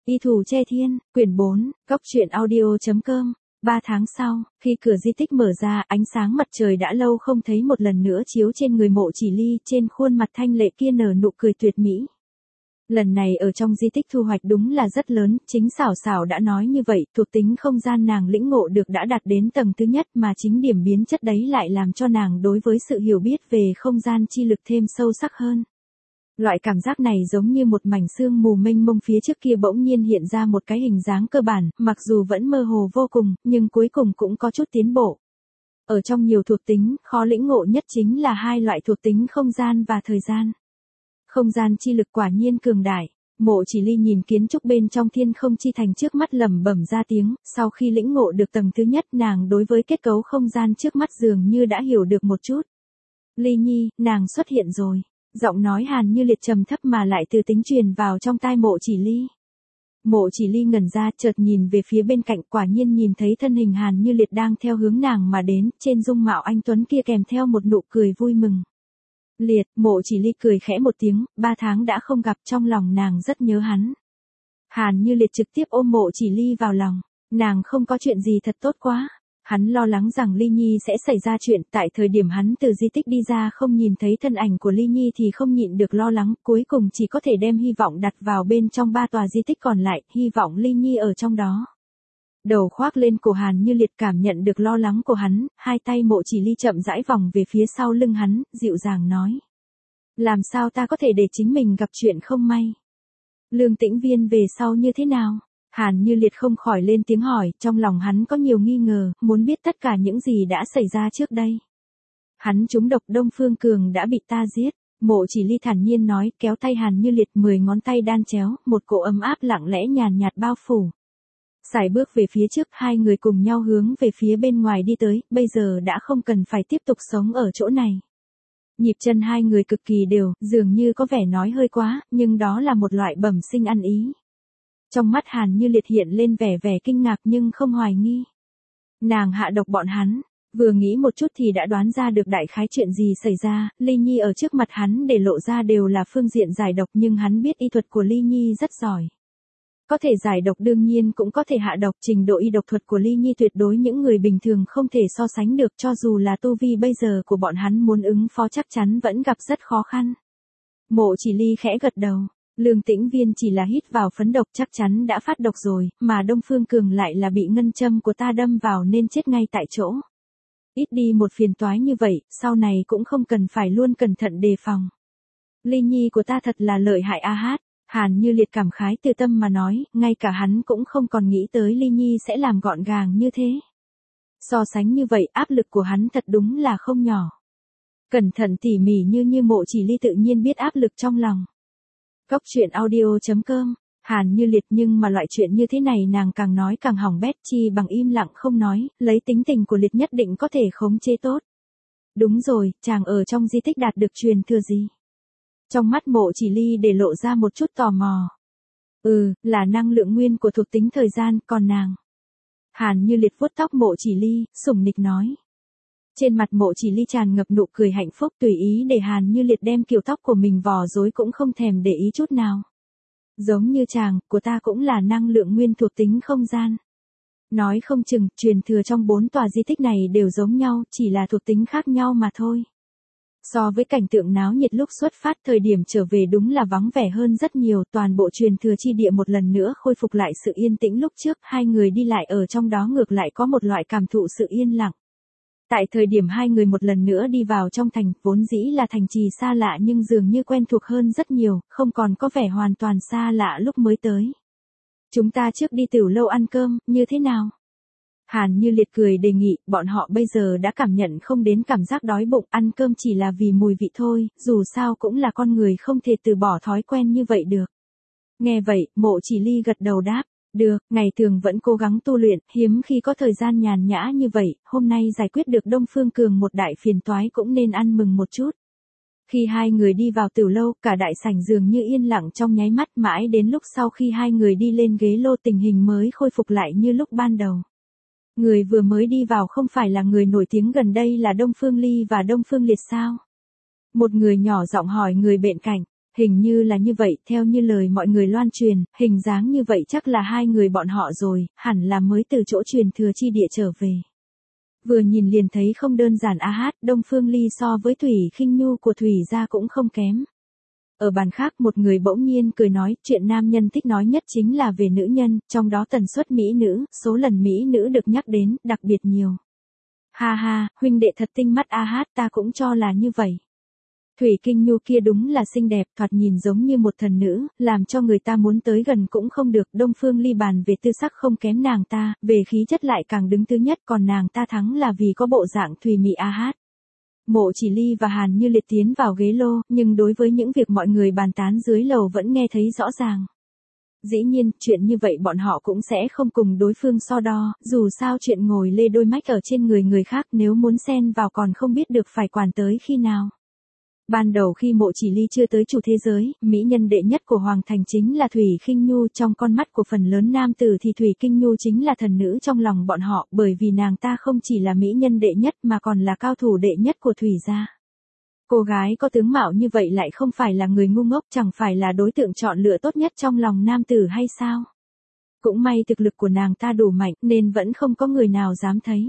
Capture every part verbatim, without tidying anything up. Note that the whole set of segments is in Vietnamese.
Y Thủ Che Thiên, quyển bốn, góc truyện audio.com. Ba tháng sau, khi cửa di tích mở ra, ánh sáng mặt trời đã lâu không thấy một lần nữa chiếu trên người Mộ Chỉ Ly, trên khuôn mặt thanh lệ kia nở nụ cười tuyệt mỹ. Lần này ở trong di tích thu hoạch đúng là rất lớn, chính Sảo Sảo đã nói như vậy, thuộc tính không gian nàng lĩnh ngộ được đã đạt đến tầng thứ nhất mà chính điểm biến chất đấy lại làm cho nàng đối với sự hiểu biết về không gian chi lực thêm sâu sắc hơn. Loại cảm giác này giống như một mảnh sương mù mênh mông phía trước kia bỗng nhiên hiện ra một cái hình dáng cơ bản, mặc dù vẫn mơ hồ vô cùng, nhưng cuối cùng cũng có chút tiến bộ. Ở trong nhiều thuộc tính, khó lĩnh ngộ nhất chính là hai loại thuộc tính không gian và thời gian. Không gian chi lực quả nhiên cường đại. Mộ Chỉ Ly nhìn kiến trúc bên trong thiên không chi thành trước mắt lẩm bẩm ra tiếng, sau khi lĩnh ngộ được tầng thứ nhất nàng đối với kết cấu không gian trước mắt dường như đã hiểu được một chút. Ly Nhi, nàng xuất hiện rồi. Giọng nói Hàn Như Liệt trầm thấp mà lại từ tính truyền vào trong tai Mộ Chỉ Ly. Mộ Chỉ Ly ngẩn ra chợt nhìn về phía bên cạnh quả nhiên nhìn thấy thân hình Hàn Như Liệt đang theo hướng nàng mà đến, trên dung mạo anh tuấn kia kèm theo một nụ cười vui mừng. Liệt, Mộ Chỉ Ly cười khẽ một tiếng, ba tháng đã không gặp trong lòng nàng rất nhớ hắn. Hàn Như Liệt trực tiếp ôm Mộ Chỉ Ly vào lòng, nàng không có chuyện gì thật tốt quá. Hắn lo lắng rằng Ly Nhi sẽ xảy ra chuyện, tại thời điểm hắn từ di tích đi ra không nhìn thấy thân ảnh của Ly Nhi thì không nhịn được lo lắng, cuối cùng chỉ có thể đem hy vọng đặt vào bên trong ba tòa di tích còn lại, hy vọng Ly Nhi ở trong đó. Đầu khoác lên cổ Hàn Như Liệt cảm nhận được lo lắng của hắn, hai tay Mộ Chỉ Ly chậm rãi vòng về phía sau lưng hắn, dịu dàng nói. Làm sao ta có thể để chính mình gặp chuyện không may? Lương Tĩnh Viên về sau như thế nào? Hàn Như Liệt không khỏi lên tiếng hỏi, trong lòng hắn có nhiều nghi ngờ, muốn biết tất cả những gì đã xảy ra trước đây. Hắn trúng độc Đông Phương Cường đã bị ta giết, Mộ Chỉ Ly thản nhiên nói, kéo tay Hàn Như Liệt mười ngón tay đan chéo, một cỗ ấm áp lặng lẽ nhàn nhạt bao phủ. Sải bước về phía trước, hai người cùng nhau hướng về phía bên ngoài đi tới, bây giờ đã không cần phải tiếp tục sống ở chỗ này. Nhịp chân hai người cực kỳ đều, dường như có vẻ nói hơi quá, nhưng đó là một loại bẩm sinh ăn ý. Trong mắt Hàn Như Liệt hiện lên vẻ vẻ kinh ngạc nhưng không hoài nghi. Nàng hạ độc bọn hắn, vừa nghĩ một chút thì đã đoán ra được đại khái chuyện gì xảy ra, Ly Nhi ở trước mặt hắn để lộ ra đều là phương diện giải độc nhưng hắn biết y thuật của Ly Nhi rất giỏi. Có thể giải độc đương nhiên cũng có thể hạ độc, trình độ y độc thuật của Ly Nhi tuyệt đối những người bình thường không thể so sánh được, cho dù là tu vi bây giờ của bọn hắn muốn ứng phó chắc chắn vẫn gặp rất khó khăn. Mộ Chỉ Ly khẽ gật đầu. Lương Tĩnh Viên chỉ là hít vào phấn độc chắc chắn đã phát độc rồi, mà Đông Phương Cường lại là bị ngân châm của ta đâm vào nên chết ngay tại chỗ. Ít đi một phiền toái như vậy, sau này cũng không cần phải luôn cẩn thận đề phòng. Ly Nhi của ta thật là lợi hại a hát, Hàn Như Liệt cảm khái từ tâm mà nói, ngay cả hắn cũng không còn nghĩ tới Ly Nhi sẽ làm gọn gàng như thế. So sánh như vậy áp lực của hắn thật đúng là không nhỏ. Cẩn thận tỉ mỉ như như Mộ Chỉ Ly tự nhiên biết áp lực trong lòng. Góc truyện audio.com, Hàn Như Liệt nhưng mà loại chuyện như thế này nàng càng nói càng hỏng bét chi bằng im lặng không nói, lấy tính tình của Liệt nhất định có thể khống chế tốt. Đúng rồi, chàng ở trong di tích đạt được truyền thừa gì? Trong mắt Mộ Chỉ Ly để lộ ra một chút tò mò. Ừ, là năng lượng nguyên của thuộc tính thời gian, còn nàng. Hàn Như Liệt vuốt tóc Mộ Chỉ Ly, sủng nịch nói. Trên mặt Mộ Chỉ Ly tràn ngập nụ cười hạnh phúc tùy ý để Hàn Như Liệt đem kiểu tóc của mình vò rối cũng không thèm để ý chút nào. Giống như chàng, của ta cũng là năng lượng nguyên thuộc tính không gian. Nói không chừng, truyền thừa trong bốn tòa di tích này đều giống nhau, chỉ là thuộc tính khác nhau mà thôi. So với cảnh tượng náo nhiệt lúc xuất phát thời điểm trở về đúng là vắng vẻ hơn rất nhiều, toàn bộ truyền thừa chi địa một lần nữa khôi phục lại sự yên tĩnh lúc trước, hai người đi lại ở trong đó ngược lại có một loại cảm thụ sự yên lặng. Tại thời điểm hai người một lần nữa đi vào trong thành, vốn dĩ là thành trì xa lạ nhưng dường như quen thuộc hơn rất nhiều, không còn có vẻ hoàn toàn xa lạ lúc mới tới. Chúng ta trước đi tiểu lâu ăn cơm, như thế nào? Hàn Như Liệt cười đề nghị, bọn họ bây giờ đã cảm nhận không đến cảm giác đói bụng, ăn cơm chỉ là vì mùi vị thôi, dù sao cũng là con người không thể từ bỏ thói quen như vậy được. Nghe vậy, Mộ Chỉ Ly gật đầu đáp. Được, ngày thường vẫn cố gắng tu luyện, hiếm khi có thời gian nhàn nhã như vậy, hôm nay giải quyết được Đông Phương Cường một đại phiền toái cũng nên ăn mừng một chút. Khi hai người đi vào tiểu lâu, cả đại sảnh dường như yên lặng trong nháy mắt mãi đến lúc sau khi hai người đi lên ghế lô tình hình mới khôi phục lại như lúc ban đầu. Người vừa mới đi vào không phải là người nổi tiếng gần đây là Đông Phương Ly và Đông Phương Liệt sao? Một người nhỏ giọng hỏi người bên cạnh. Hình như là như vậy, theo như lời mọi người loan truyền, hình dáng như vậy chắc là hai người bọn họ rồi, hẳn là mới từ chỗ truyền thừa chi địa trở về. Vừa nhìn liền thấy không đơn giản a hát, Đông Phương Ly so với Thủy Khinh Nhu của Thủy gia cũng không kém. Ở bàn khác một người bỗng nhiên cười nói, chuyện nam nhân thích nói nhất chính là về nữ nhân, trong đó tần suất mỹ nữ, số lần mỹ nữ được nhắc đến, đặc biệt nhiều. Ha ha, huynh đệ thật tinh mắt a hát, ta cũng cho là như vậy. Thủy Kinh Nhu kia đúng là xinh đẹp, thoạt nhìn giống như một thần nữ, làm cho người ta muốn tới gần cũng không được. Đông Phương Ly bàn về tư sắc không kém nàng ta, về khí chất lại càng đứng thứ nhất, còn nàng ta thắng là vì có bộ dạng thùy mị a hát. Mộ Chỉ Ly và Hàn Như Liệt tiến vào ghế lô, nhưng đối với những việc mọi người bàn tán dưới lầu vẫn nghe thấy rõ ràng. Dĩ nhiên, chuyện như vậy bọn họ cũng sẽ không cùng đối phương so đo, dù sao chuyện ngồi lê đôi mách ở trên người người khác nếu muốn xen vào còn không biết được phải quản tới khi nào. Ban đầu khi Mộ Chỉ Ly chưa tới chủ thế giới, mỹ nhân đệ nhất của Hoàng Thành chính là Thủy Khinh Nhu, trong con mắt của phần lớn nam tử thì Thủy Kinh Nhu chính là thần nữ trong lòng bọn họ, bởi vì nàng ta không chỉ là mỹ nhân đệ nhất mà còn là cao thủ đệ nhất của Thủy gia. Cô gái có tướng mạo như vậy lại không phải là người ngu ngốc, chẳng phải là đối tượng chọn lựa tốt nhất trong lòng nam tử hay sao? Cũng may thực lực của nàng ta đủ mạnh nên vẫn không có người nào dám thấy.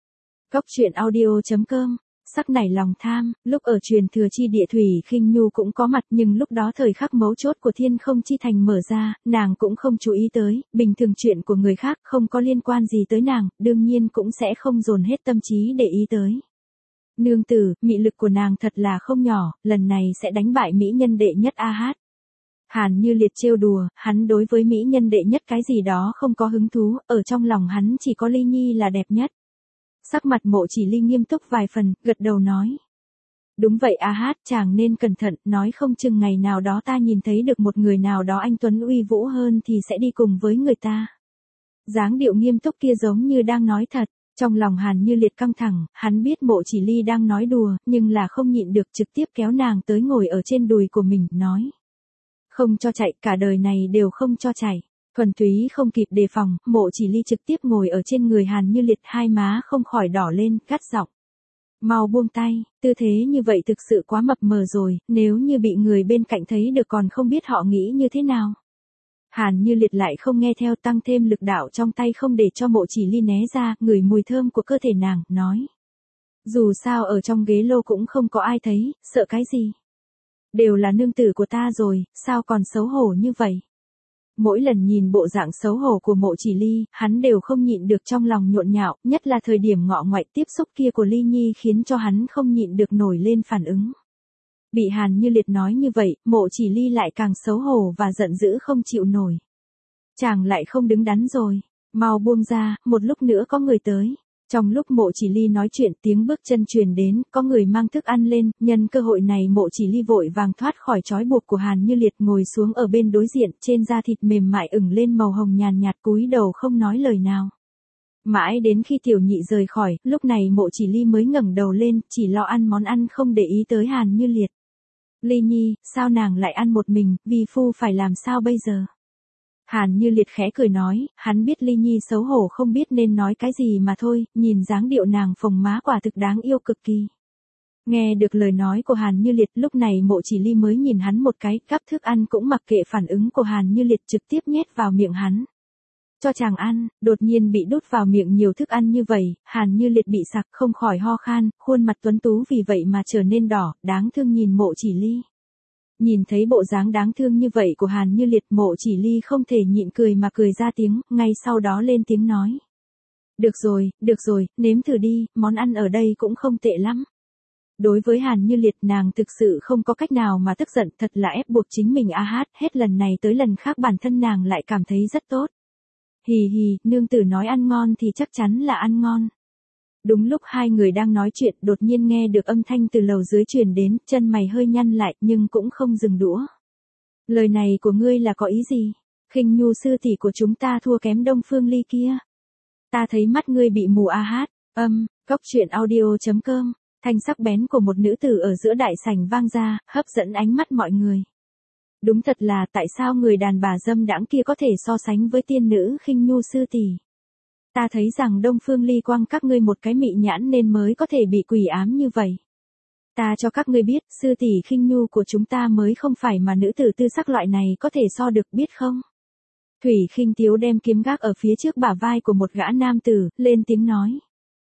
Góc truyện audio chấm com Sắc nảy lòng tham, lúc ở truyền thừa chi địa Thủy Khinh Nhu cũng có mặt, nhưng lúc đó thời khắc mấu chốt của Thiên Không Chi Thành mở ra, nàng cũng không chú ý tới, bình thường chuyện của người khác không có liên quan gì tới nàng, đương nhiên cũng sẽ không dồn hết tâm trí để ý tới. Nương tử, mị lực của nàng thật là không nhỏ, lần này sẽ đánh bại mỹ nhân đệ nhất a hát. Hàn Như Liệt trêu đùa, hắn đối với mỹ nhân đệ nhất cái gì đó không có hứng thú, ở trong lòng hắn chỉ có Ly Nhi là đẹp nhất. Sắc mặt Mộ Chỉ Ly nghiêm túc vài phần, gật đầu nói. Đúng vậy a hát, chàng nên cẩn thận, nói không chừng ngày nào đó ta nhìn thấy được một người nào đó anh tuấn uy vũ hơn thì sẽ đi cùng với người ta. Dáng điệu nghiêm túc kia giống như đang nói thật, trong lòng Hàn Như Liệt căng thẳng, hắn biết Mộ Chỉ Ly đang nói đùa, nhưng là không nhịn được trực tiếp kéo nàng tới ngồi ở trên đùi của mình, nói. Không cho chạy, cả đời này đều không cho chạy. Thuần túy không kịp đề phòng, Mộ Chỉ Ly trực tiếp ngồi ở trên người Hàn Như Liệt, hai má không khỏi đỏ lên, gắt giọng. Mau buông tay, tư thế như vậy thực sự quá mập mờ rồi, nếu như bị người bên cạnh thấy được còn không biết họ nghĩ như thế nào. Hàn Như Liệt lại không nghe theo, tăng thêm lực đạo trong tay không để cho Mộ Chỉ Ly né ra, ngửi mùi thơm của cơ thể nàng, nói. Dù sao ở trong ghế lô cũng không có ai thấy, sợ cái gì. Đều là nương tử của ta rồi, sao còn xấu hổ như vậy. Mỗi lần nhìn bộ dạng xấu hổ của Mộ Chỉ Ly, hắn đều không nhịn được trong lòng nhộn nhạo, nhất là thời điểm ngọ ngoại tiếp xúc kia của Ly Nhi khiến cho hắn không nhịn được nổi lên phản ứng. Bị Hàn Như Liệt nói như vậy, Mộ Chỉ Ly lại càng xấu hổ và giận dữ không chịu nổi. Chàng lại không đứng đắn rồi, mau buông ra, một lúc nữa có người tới. Trong lúc Mộ Chỉ Ly nói chuyện, tiếng bước chân truyền đến, có người mang thức ăn lên, nhân cơ hội này Mộ Chỉ Ly vội vàng thoát khỏi trói buộc của Hàn Như Liệt, ngồi xuống ở bên đối diện, trên da thịt mềm mại ửng lên màu hồng nhàn nhạt, cúi đầu không nói lời nào. Mãi đến khi tiểu nhị rời khỏi, lúc này Mộ Chỉ Ly mới ngẩng đầu lên, chỉ lo ăn món ăn không để ý tới Hàn Như Liệt. Ly Nhi, sao nàng lại ăn một mình, vi phu phải làm sao bây giờ? Hàn Như Liệt khẽ cười nói, hắn biết Ly Nhi xấu hổ không biết nên nói cái gì mà thôi, nhìn dáng điệu nàng phồng má quả thực đáng yêu cực kỳ. Nghe được lời nói của Hàn Như Liệt, lúc này Mộ Chỉ Ly mới nhìn hắn một cái, gắp thức ăn cũng mặc kệ phản ứng của Hàn Như Liệt, trực tiếp nhét vào miệng hắn. Cho chàng ăn, đột nhiên bị đút vào miệng nhiều thức ăn như vậy, Hàn Như Liệt bị sặc không khỏi ho khan, khuôn mặt tuấn tú vì vậy mà trở nên đỏ, đáng thương nhìn Mộ Chỉ Ly. Nhìn thấy bộ dáng đáng thương như vậy của Hàn Như Liệt, Mộ Chỉ Ly không thể nhịn cười mà cười ra tiếng, ngay sau đó lên tiếng nói. Được rồi, được rồi, nếm thử đi, món ăn ở đây cũng không tệ lắm. Đối với Hàn Như Liệt, nàng thực sự không có cách nào mà tức giận, thật là ép buộc chính mình a hát, hết lần này tới lần khác bản thân nàng lại cảm thấy rất tốt. Hì hì, nương tử nói ăn ngon thì chắc chắn là ăn ngon. Đúng lúc hai người đang nói chuyện, đột nhiên nghe được âm thanh từ lầu dưới truyền đến, chân mày hơi nhăn lại, nhưng cũng không dừng đũa. Lời này của ngươi là có ý gì? Khinh Nhu sư tỷ của chúng ta thua kém Đông Phương Ly kia. Ta thấy mắt ngươi bị mù a hát, âm, góc truyện audio chấm com, thanh sắc bén của một nữ tử ở giữa đại sảnh vang ra, hấp dẫn ánh mắt mọi người. Đúng thật là tại sao người đàn bà dâm đãng kia có thể so sánh với tiên nữ Khinh Nhu sư tỷ. Ta thấy rằng Đông Phương Ly quăng các ngươi một cái mị nhãn nên mới có thể bị quỷ ám như vậy. Ta cho các ngươi biết, sư tỷ khinh nhu của chúng ta mới không phải mà nữ tử tư sắc loại này có thể so được, biết không? Thủy Khinh Tiếu đem kiếm gác ở phía trước bả vai của một gã nam tử, lên tiếng nói.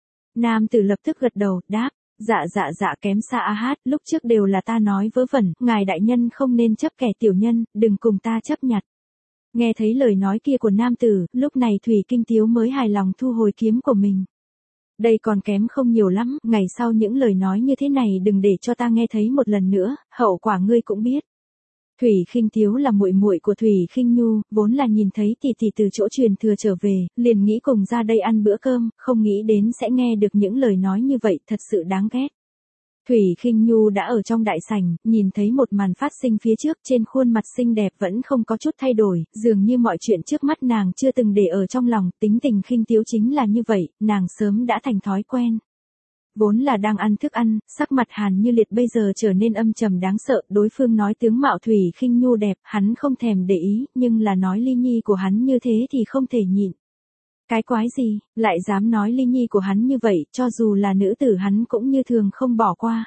Nam tử lập tức gật đầu, đáp, dạ dạ dạ kém xa a hát, lúc trước đều là ta nói vớ vẩn, ngài đại nhân không nên chấp kẻ tiểu nhân, đừng cùng ta chấp nhặt. Nghe thấy lời nói kia của nam tử, lúc này Thủy Kinh Tiếu mới hài lòng thu hồi kiếm của mình. Đây còn kém không nhiều lắm, ngày sau những lời nói như thế này đừng để cho ta nghe thấy một lần nữa, hậu quả ngươi cũng biết. Thủy Khinh Tiếu là muội muội của Thủy Khinh Nhu, vốn là nhìn thấy tỷ tỷ từ chỗ truyền thừa trở về, liền nghĩ cùng ra đây ăn bữa cơm, không nghĩ đến sẽ nghe được những lời nói như vậy, thật sự đáng ghét. Thủy Khinh Nhu đã ở trong đại sảnh, nhìn thấy một màn phát sinh phía trước, trên khuôn mặt xinh đẹp vẫn không có chút thay đổi, dường như mọi chuyện trước mắt nàng chưa từng để ở trong lòng, tính tình Khinh Tiếu chính là như vậy, nàng sớm đã thành thói quen. Vốn là đang ăn thức ăn, sắc mặt Hàn Như Liệt bây giờ trở nên âm trầm đáng sợ, đối phương nói tướng mạo Thủy Khinh Nhu đẹp, hắn không thèm để ý, nhưng là nói ly nhi của hắn như thế thì không thể nhịn. Cái quái gì, lại dám nói ly nhi của hắn như vậy, cho dù là nữ tử hắn cũng như thường không bỏ qua.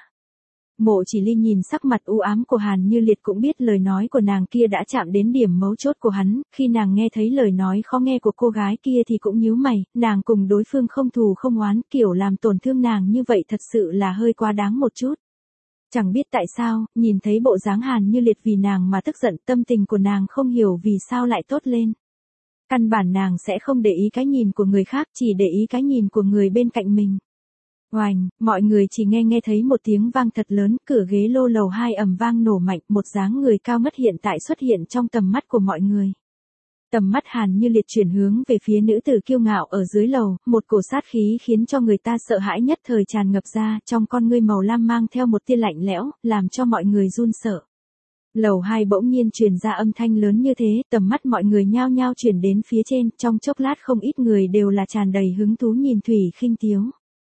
Mộ Chỉ Ly nhìn sắc mặt u ám của Hàn Như Liệt cũng biết lời nói của nàng kia đã chạm đến điểm mấu chốt của hắn, khi nàng nghe thấy lời nói khó nghe của cô gái kia thì cũng nhíu mày, nàng cùng đối phương không thù không oán, kiểu làm tổn thương nàng như vậy thật sự là hơi quá đáng một chút. Chẳng biết tại sao, nhìn thấy bộ dáng Hàn Như Liệt vì nàng mà tức giận, tâm tình của nàng không hiểu vì sao lại tốt lên. Căn bản nàng sẽ không để ý cái nhìn của người khác, chỉ để ý cái nhìn của người bên cạnh mình. Oành, mọi người chỉ nghe nghe thấy một tiếng vang thật lớn, cửa ghế lô lầu hai ầm vang nổ mạnh, một dáng người cao ngất hiện tại xuất hiện trong tầm mắt của mọi người. Tầm mắt Hàn Như Liệt chuyển hướng về phía nữ tử kiêu ngạo ở dưới lầu, một cổ sát khí khiến cho người ta sợ hãi nhất thời tràn ngập ra, trong con ngươi màu lam mang theo một tia lạnh lẽo, làm cho mọi người run sợ. Lầu hai bỗng nhiên truyền ra âm thanh lớn như thế, tầm mắt mọi người nhao nhao chuyển đến phía trên, trong chốc lát không ít người đều là tràn đầy hứng thú nhìn Thủy Khinh Tiếu.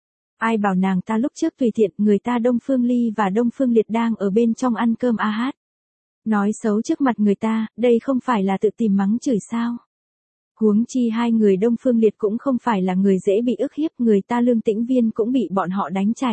Ai bảo nàng ta lúc trước tùy tiện, người ta Đông Phương Ly và Đông Phương Liệt đang ở bên trong ăn cơm a hát. Nói xấu trước mặt người ta, đây không phải là tự tìm mắng chửi sao. Huống chi hai người Đông Phương Liệt cũng không phải là người dễ bị ức hiếp, người ta Lương Tĩnh Viên cũng bị bọn họ đánh chảy.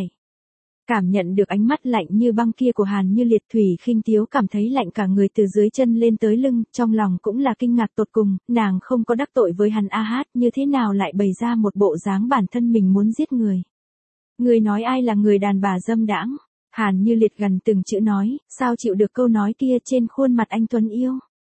Cảm nhận được ánh mắt lạnh như băng kia của Hàn Như Liệt, Thủy Khinh Tiếu cảm thấy lạnh cả người từ dưới chân lên tới lưng, trong lòng cũng là kinh ngạc tột cùng, nàng không có đắc tội với hắn a hát, như thế nào lại bày ra một bộ dáng bản thân mình muốn giết người. Người nói ai là người đàn bà dâm đãng? Hàn Như Liệt gần từng chữ nói, sao chịu được câu nói kia trên khuôn mặt anh tuấn yêu.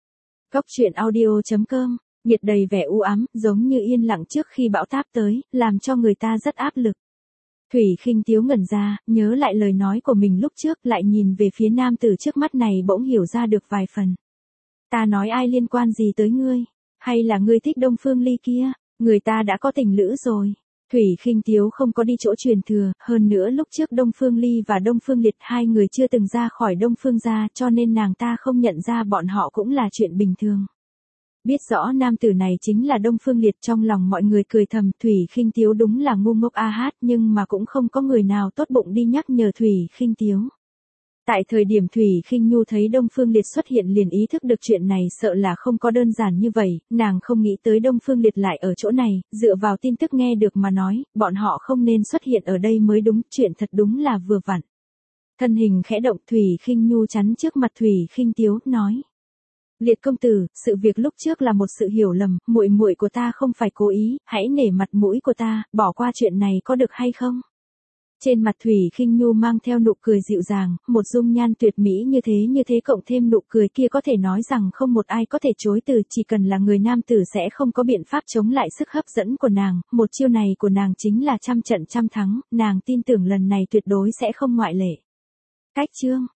Cốc truyện audio chấm com, nhiệt đầy vẻ u ám, giống như yên lặng trước khi bão táp tới, làm cho người ta rất áp lực. Thủy Khinh Tiếu ngẩn ra, nhớ lại lời nói của mình lúc trước, lại nhìn về phía nam tử trước mắt này bỗng hiểu ra được vài phần. Ta nói ai liên quan gì tới ngươi? Hay là ngươi thích Đông Phương Ly kia? Người ta đã có tình lữ rồi. Thủy Khinh Tiếu không có đi chỗ truyền thừa, hơn nữa lúc trước Đông Phương Ly và Đông Phương Liệt hai người chưa từng ra khỏi Đông Phương gia, cho nên nàng ta không nhận ra bọn họ cũng là chuyện bình thường. Biết rõ nam tử này chính là Đông Phương Liệt, trong lòng mọi người cười thầm, Thủy Khinh Tiếu đúng là ngu ngốc a hát, nhưng mà cũng không có người nào tốt bụng đi nhắc nhở Thủy Khinh Tiếu. Tại thời điểm Thủy Khinh Nhu thấy Đông Phương Liệt xuất hiện liền ý thức được chuyện này sợ là không có đơn giản như vậy, nàng không nghĩ tới Đông Phương Liệt lại ở chỗ này, dựa vào tin tức nghe được mà nói, bọn họ không nên xuất hiện ở đây mới đúng, chuyện thật đúng là vừa vặn. Thân hình khẽ động, Thủy Khinh Nhu chắn trước mặt Thủy Khinh Tiếu, nói. Liệt công tử, sự việc lúc trước là một sự hiểu lầm, muội muội của ta không phải cố ý, hãy nể mặt mũi của ta, bỏ qua chuyện này có được hay không? Trên mặt Thủy Khinh Nhu mang theo nụ cười dịu dàng, một dung nhan tuyệt mỹ như thế như thế cộng thêm nụ cười kia có thể nói rằng không một ai có thể chối từ, chỉ cần là người nam tử sẽ không có biện pháp chống lại sức hấp dẫn của nàng, một chiêu này của nàng chính là trăm trận trăm thắng, nàng tin tưởng lần này tuyệt đối sẽ không ngoại lệ. Cách chương